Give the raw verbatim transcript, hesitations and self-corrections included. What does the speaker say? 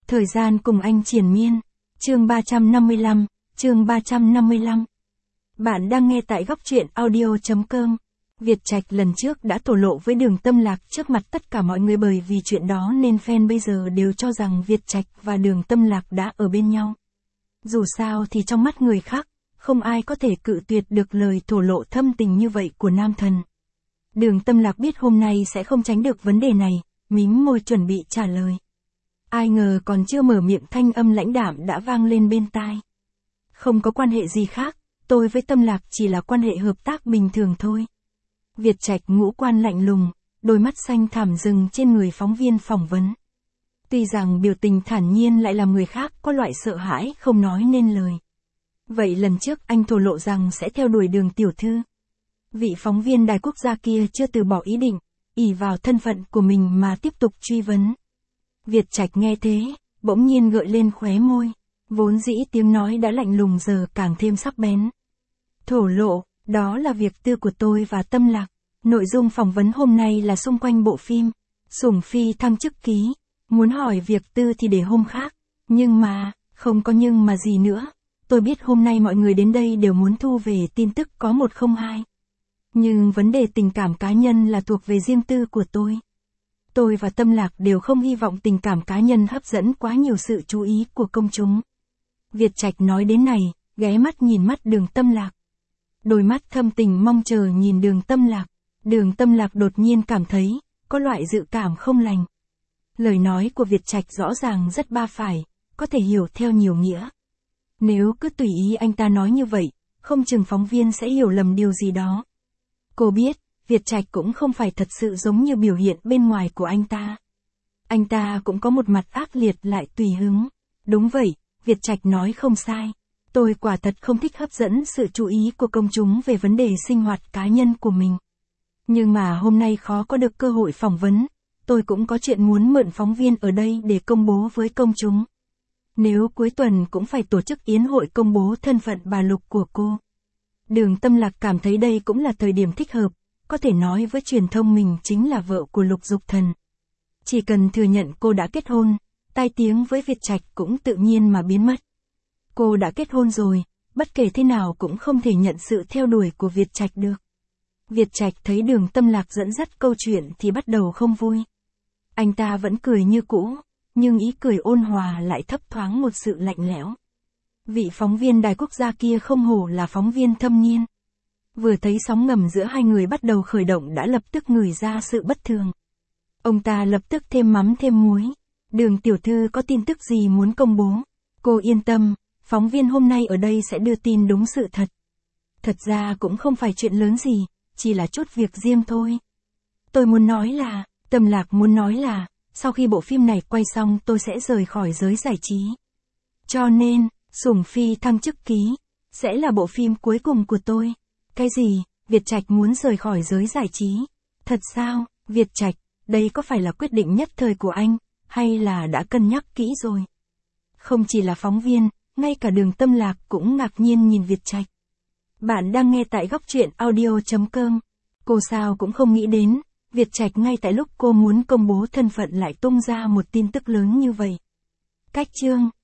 Thời gian cùng anh triền miên. Chương ba trăm năm mươi lăm, chương ba trăm năm mươi lăm. Bạn đang nghe tại góc truyện audio chấm com. Việt Trạch lần trước đã thổ lộ với Đường Tâm Lạc trước mặt tất cả mọi người, bởi vì chuyện đó nên fan bây giờ đều cho rằng Việt Trạch và Đường Tâm Lạc đã ở bên nhau. Dù sao thì trong mắt người khác, không ai có thể cự tuyệt được lời thổ lộ thâm tình như vậy của nam thần. Đường Tâm Lạc biết hôm nay sẽ không tránh được vấn đề này, mím môi chuẩn bị trả lời. Ai ngờ còn chưa mở miệng thanh âm lãnh đạm đã vang lên bên tai. Không có quan hệ gì khác, tôi với Tâm Lạc chỉ là quan hệ hợp tác bình thường thôi. Việt Trạch ngũ quan lạnh lùng, đôi mắt xanh thẳm dừng trên người phóng viên phỏng vấn. Tuy rằng biểu tình thản nhiên lại làm người khác có loại sợ hãi không nói nên lời. Vậy lần trước anh thổ lộ rằng sẽ theo đuổi Đường tiểu thư. Vị phóng viên đài quốc gia kia chưa từ bỏ ý định, ỷ vào thân phận của mình mà tiếp tục truy vấn. Việt Trạch nghe thế, bỗng nhiên gợi lên khóe môi, vốn dĩ tiếng nói đã lạnh lùng giờ càng thêm sắc bén. Thổ lộ, đó là việc tư của tôi và Tâm Lạc. Nội dung phỏng vấn hôm nay là xung quanh bộ phim Sủng Phi thăng chức ký. Muốn hỏi việc tư thì để hôm khác. Nhưng mà, không có nhưng mà gì nữa. Tôi biết hôm nay mọi người đến đây đều muốn thu về tin tức có một không hai. Nhưng vấn đề tình cảm cá nhân là thuộc về riêng tư của tôi. Tôi và Tâm Lạc đều không hy vọng tình cảm cá nhân hấp dẫn quá nhiều sự chú ý của công chúng. Việt Trạch nói đến này, ghé mắt nhìn mắt Đường Tâm Lạc. Đôi mắt thâm tình mong chờ nhìn Đường Tâm Lạc. Đường Tâm Lạc đột nhiên cảm thấy, có loại dự cảm không lành. Lời nói của Việt Trạch rõ ràng rất ba phải, có thể hiểu theo nhiều nghĩa. Nếu cứ tùy ý anh ta nói như vậy, không chừng phóng viên sẽ hiểu lầm điều gì đó. Cô biết, Việt Trạch cũng không phải thật sự giống như biểu hiện bên ngoài của anh ta. Anh ta cũng có một mặt ác liệt lại tùy hứng. Đúng vậy, Việt Trạch nói không sai. Tôi quả thật không thích hấp dẫn sự chú ý của công chúng về vấn đề sinh hoạt cá nhân của mình. Nhưng mà hôm nay khó có được cơ hội phỏng vấn, tôi cũng có chuyện muốn mượn phóng viên ở đây để công bố với công chúng. Nếu cuối tuần cũng phải tổ chức yến hội công bố thân phận bà Lục của cô. Đường Tâm Lạc cảm thấy đây cũng là thời điểm thích hợp, có thể nói với truyền thông mình chính là vợ của Lục Dục Thần. Chỉ cần thừa nhận cô đã kết hôn, tai tiếng với Việt Trạch cũng tự nhiên mà biến mất. Cô đã kết hôn rồi, bất kể thế nào cũng không thể nhận sự theo đuổi của Việt Trạch được. Việt Trạch thấy Đường Tâm Lạc dẫn dắt câu chuyện thì bắt đầu không vui. Anh ta vẫn cười như cũ, nhưng ý cười ôn hòa lại thấp thoáng một sự lạnh lẽo. Vị phóng viên đài quốc gia kia không hổ là phóng viên thâm niên. Vừa thấy sóng ngầm giữa hai người bắt đầu khởi động đã lập tức ngửi ra sự bất thường. Ông ta lập tức thêm mắm thêm muối. Đường tiểu thư có tin tức gì muốn công bố? Cô yên tâm, phóng viên hôm nay ở đây sẽ đưa tin đúng sự thật. Thật ra cũng không phải chuyện lớn gì, chỉ là chút việc riêng thôi. Tôi muốn nói là, Tâm Lạc muốn nói là, sau khi bộ phim này quay xong tôi sẽ rời khỏi giới giải trí. Cho nên, Sủng Phi thăng chức ký, sẽ là bộ phim cuối cùng của tôi. Cái gì, Việt Trạch muốn rời khỏi giới giải trí? Thật sao, Việt Trạch, đây có phải là quyết định nhất thời của anh, hay là đã cân nhắc kỹ rồi? Không chỉ là phóng viên, ngay cả Đường Tâm Lạc cũng ngạc nhiên nhìn Việt Trạch. Bạn đang nghe tại góc truyện audio chấm com. Cô sao cũng không nghĩ đến, Việt Trạch ngay tại lúc cô muốn công bố thân phận lại tung ra một tin tức lớn như vậy. Cách chương